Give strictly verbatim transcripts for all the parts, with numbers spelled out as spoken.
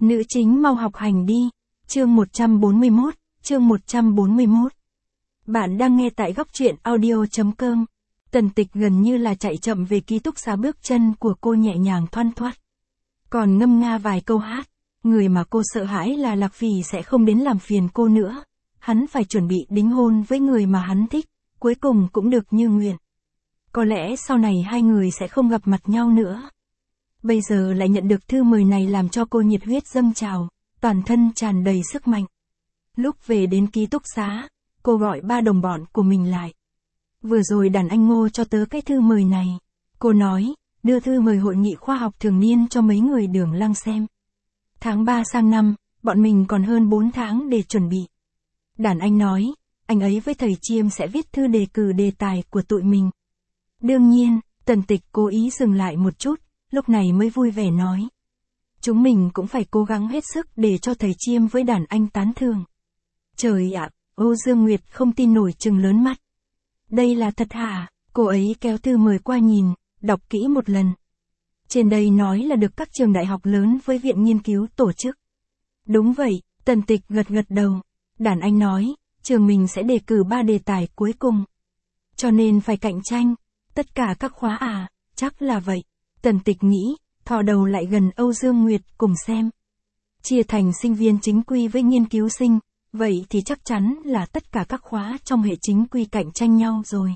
Nữ chính mau học hành đi. Chương một trăm bốn mươi mốt, chương một trăm bốn mươi mốt. Bạn đang nghe tại góc truyện audio chấm com. Tần Tịch gần như là chạy chậm về ký túc xá, bước chân của cô nhẹ nhàng thoăn thoắt. Còn ngâm nga vài câu hát, người mà cô sợ hãi là Lạc Phỉ sẽ không đến làm phiền cô nữa. Hắn phải chuẩn bị đính hôn với người mà hắn thích, cuối cùng cũng được như nguyện. Có lẽ sau này hai người sẽ không gặp mặt nhau nữa. Bây giờ lại nhận được thư mời này làm cho cô nhiệt huyết dâng trào, toàn thân tràn đầy sức mạnh. Lúc về đến ký túc xá, cô gọi ba đồng bọn của mình lại. Vừa rồi đàn anh Ngô cho tớ cái thư mời này. Cô nói, đưa thư mời hội nghị khoa học thường niên cho mấy người Đường Lăng xem. Tháng ba sang năm, bọn mình còn hơn bốn tháng để chuẩn bị. Đàn anh nói, anh ấy với thầy Chiêm sẽ viết thư đề cử đề tài của tụi mình. Đương nhiên, Tần Tịch cố ý dừng lại một chút, lúc này mới vui vẻ nói. Chúng mình cũng phải cố gắng hết sức để cho thầy Chiêm với đàn anh tán thưởng. Trời ạ, Âu Dương Nguyệt không tin nổi trừng lớn mắt. Đây là thật hả? Cô ấy kéo thư mời qua nhìn, đọc kỹ một lần. Trên đây nói là được các trường đại học lớn với viện nghiên cứu tổ chức. Đúng vậy, Tần Tịch gật gật đầu. Đàn anh nói, trường mình sẽ đề cử ba đề tài cuối cùng. Cho nên phải cạnh tranh, tất cả các khóa à, chắc là vậy. Tần Tịch nghĩ, thò đầu lại gần Âu Dương Nguyệt cùng xem. Chia thành sinh viên chính quy với nghiên cứu sinh, vậy thì chắc chắn là tất cả các khóa trong hệ chính quy cạnh tranh nhau rồi.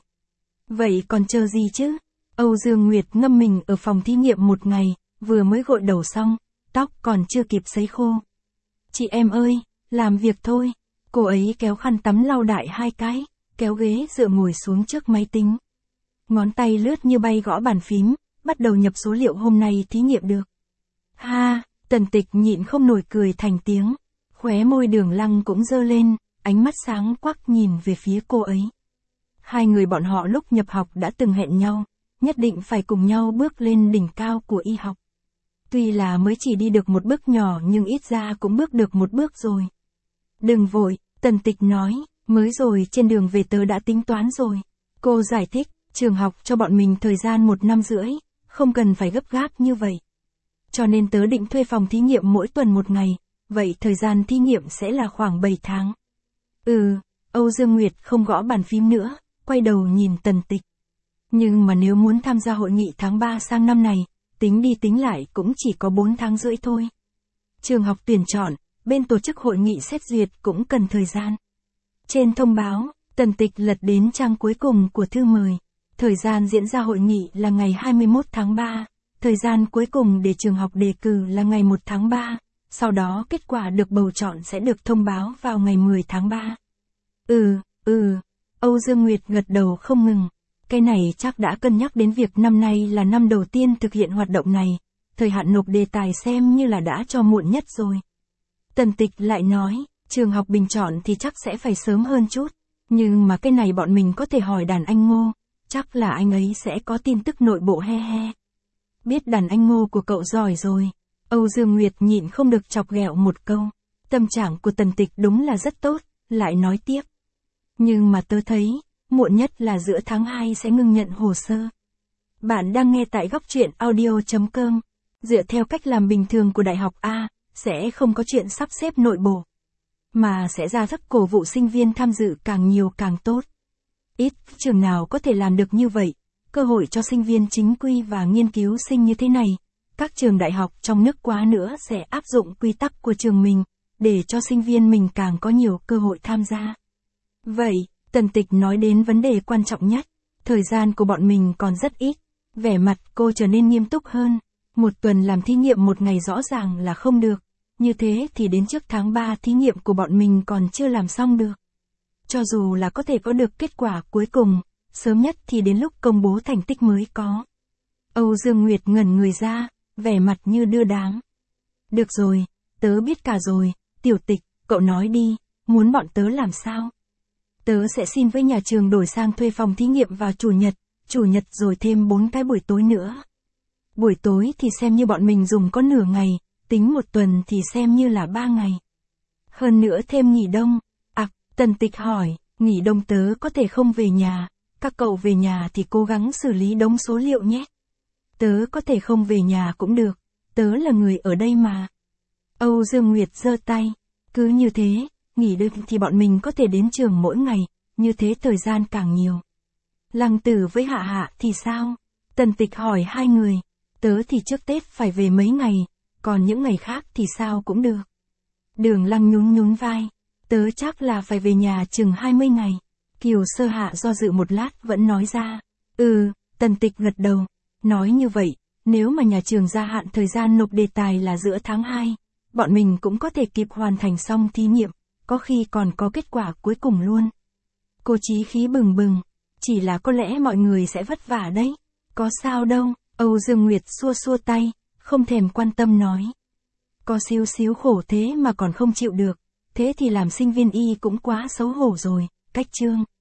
Vậy còn chờ gì chứ? Âu Dương Nguyệt ngâm mình ở phòng thí nghiệm một ngày, vừa mới gội đầu xong, tóc còn chưa kịp sấy khô. Chị em ơi, làm việc thôi. Cô ấy kéo khăn tắm lau đại hai cái, kéo ghế dựa ngồi xuống trước máy tính. Ngón tay lướt như bay gõ bàn phím, bắt đầu nhập số liệu hôm nay thí nghiệm được. Ha, Tần Tịch nhịn không nổi cười thành tiếng. Khóe môi Đường Lăng cũng dơ lên, ánh mắt sáng quắc nhìn về phía cô ấy. Hai người bọn họ lúc nhập học đã từng hẹn nhau, nhất định phải cùng nhau bước lên đỉnh cao của y học. Tuy là mới chỉ đi được một bước nhỏ nhưng ít ra cũng bước được một bước rồi. Đừng vội, Tần Tịch nói, mới rồi trên đường về tớ đã tính toán rồi. Cô giải thích, trường học cho bọn mình thời gian một năm rưỡi, không cần phải gấp gáp như vậy. Cho nên tớ định thuê phòng thí nghiệm mỗi tuần một ngày, vậy thời gian thí nghiệm sẽ là khoảng bảy tháng. Ừ, Âu Dương Nguyệt không gõ bàn phím nữa, quay đầu nhìn Tần Tịch. Nhưng mà nếu muốn tham gia hội nghị tháng ba sang năm này, tính đi tính lại cũng chỉ có bốn tháng rưỡi thôi. Trường học tuyển chọn, bên tổ chức hội nghị xét duyệt cũng cần thời gian. Trên thông báo, Tần Tịch lật đến trang cuối cùng của thư mời. Thời gian diễn ra hội nghị là ngày hai mươi mốt tháng ba, thời gian cuối cùng để trường học đề cử là ngày một tháng ba, sau đó kết quả được bầu chọn sẽ được thông báo vào ngày mười tháng ba. Ừ, ừ, Âu Dương Nguyệt gật đầu không ngừng. Cái này chắc đã cân nhắc đến việc năm nay là năm đầu tiên thực hiện hoạt động này, thời hạn nộp đề tài xem như là đã cho muộn nhất rồi. Tần Tịch lại nói, trường học bình chọn thì chắc sẽ phải sớm hơn chút, nhưng mà cái này bọn mình có thể hỏi đàn anh Ngô, chắc là anh ấy sẽ có tin tức nội bộ he he. Biết đàn anh Ngô của cậu giỏi rồi. Âu Dương Nguyệt nhịn không được chọc ghẹo một câu. Tâm trạng của Tần Tịch đúng là rất tốt, lại nói tiếp. Nhưng mà tớ thấy, muộn nhất là giữa tháng hai sẽ ngưng nhận hồ sơ. Bạn đang nghe tại góc truyện audio chấm com. Dựa theo cách làm bình thường của Đại học A, sẽ không có chuyện sắp xếp nội bộ. Mà sẽ ra sức cổ vũ sinh viên tham dự càng nhiều càng tốt. Ít trường nào có thể làm được như vậy. Cơ hội cho sinh viên chính quy và nghiên cứu sinh như thế này. Các trường đại học trong nước quá nữa sẽ áp dụng quy tắc của trường mình, để cho sinh viên mình càng có nhiều cơ hội tham gia. Vậy, Tần Tịch nói đến vấn đề quan trọng nhất. Thời gian của bọn mình còn rất ít. Vẻ mặt cô trở nên nghiêm túc hơn. Một tuần làm thí nghiệm một ngày rõ ràng là không được. Như thế thì đến trước tháng ba thí nghiệm của bọn mình còn chưa làm xong được. Cho dù là có thể có được kết quả cuối cùng, sớm nhất thì đến lúc công bố thành tích mới có. Âu Dương Nguyệt ngẩn người ra, vẻ mặt như đưa đám. Được rồi, tớ biết cả rồi, Tiểu Tịch, cậu nói đi, muốn bọn tớ làm sao? Tớ sẽ xin với nhà trường đổi sang thuê phòng thí nghiệm vào chủ nhật, chủ nhật rồi thêm bốn cái buổi tối nữa. Buổi tối thì xem như bọn mình dùng có nửa ngày, tính một tuần thì xem như là ba ngày. Hơn nữa thêm nghỉ đông. À, Tần Tịch hỏi, nghỉ đông tớ có thể không về nhà, các cậu về nhà thì cố gắng xử lý đống số liệu nhé. Tớ có thể không về nhà cũng được, tớ là người ở đây mà. Âu Dương Nguyệt giơ tay. Cứ như thế, nghỉ được thì bọn mình có thể đến trường mỗi ngày, như thế thời gian càng nhiều. Lăng Tử với Hạ Hạ thì sao? Tần Tịch hỏi hai người. Tớ thì trước Tết phải về mấy ngày, còn những ngày khác thì sao cũng được. Đường Lăng nhún nhún vai. Tớ chắc là phải về nhà chừng hai mươi ngày. Kiều Sơ Hạ do dự một lát vẫn nói ra. Ừ, Tần Tịch gật đầu. Nói như vậy, nếu mà nhà trường gia hạn thời gian nộp đề tài là giữa tháng hai, bọn mình cũng có thể kịp hoàn thành xong thí nghiệm, có khi còn có kết quả cuối cùng luôn. Cô chí khí bừng bừng. Chỉ là có lẽ mọi người sẽ vất vả đấy. Có sao đâu, Âu Dương Nguyệt xua xua tay, không thèm quan tâm nói. Có xíu xíu khổ thế mà còn không chịu được, thế thì làm sinh viên y cũng quá xấu hổ rồi, cách chương.